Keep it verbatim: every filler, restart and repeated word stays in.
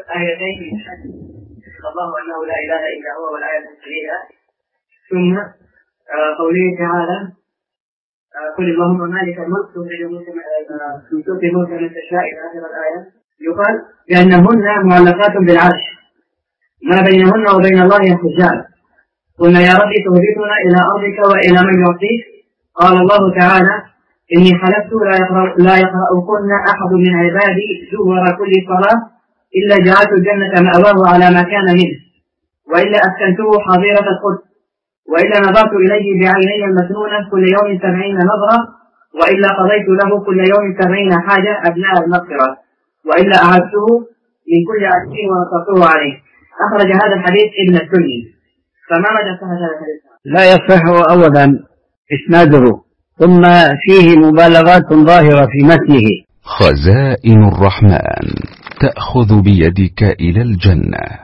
آيتين الله أنه لا إله إلا هو والآية التالية، ثم قوله تعالى قل اللهم مالك الملك تخرج الملك من تشاء إلى آخر الآية، يقال بأنهن معلقات بالعرش ما بينهن وبين الله حجاب. قلنا يا رب تهبطنا إلى أرضك وإلى من يعطيك؟ قال الله تعالى إني خلقت لا يقرأكن أحد من عبادي زور كل صلاة إلا جعلت الجنة مأواه على ما كان منه، وإلا أسكنته حظيرة القدس، وإلا نظرت إليه بعيني المسنونة كل يوم سبعين نظرة، وإلا قضيت له كل يوم سبعين حاجة أبناء المغفرة، وإلا أعدته من كل أسفين ونصرته عليه. أخرج هذا الحديث ابن السني. فما مدى صحة هذا الحديث؟ لا يصح أولا إسناده، ثم فيه مبالغات ظاهرة في متنه. خزائن الرحمن تأخذ بيدك إلى الجنة.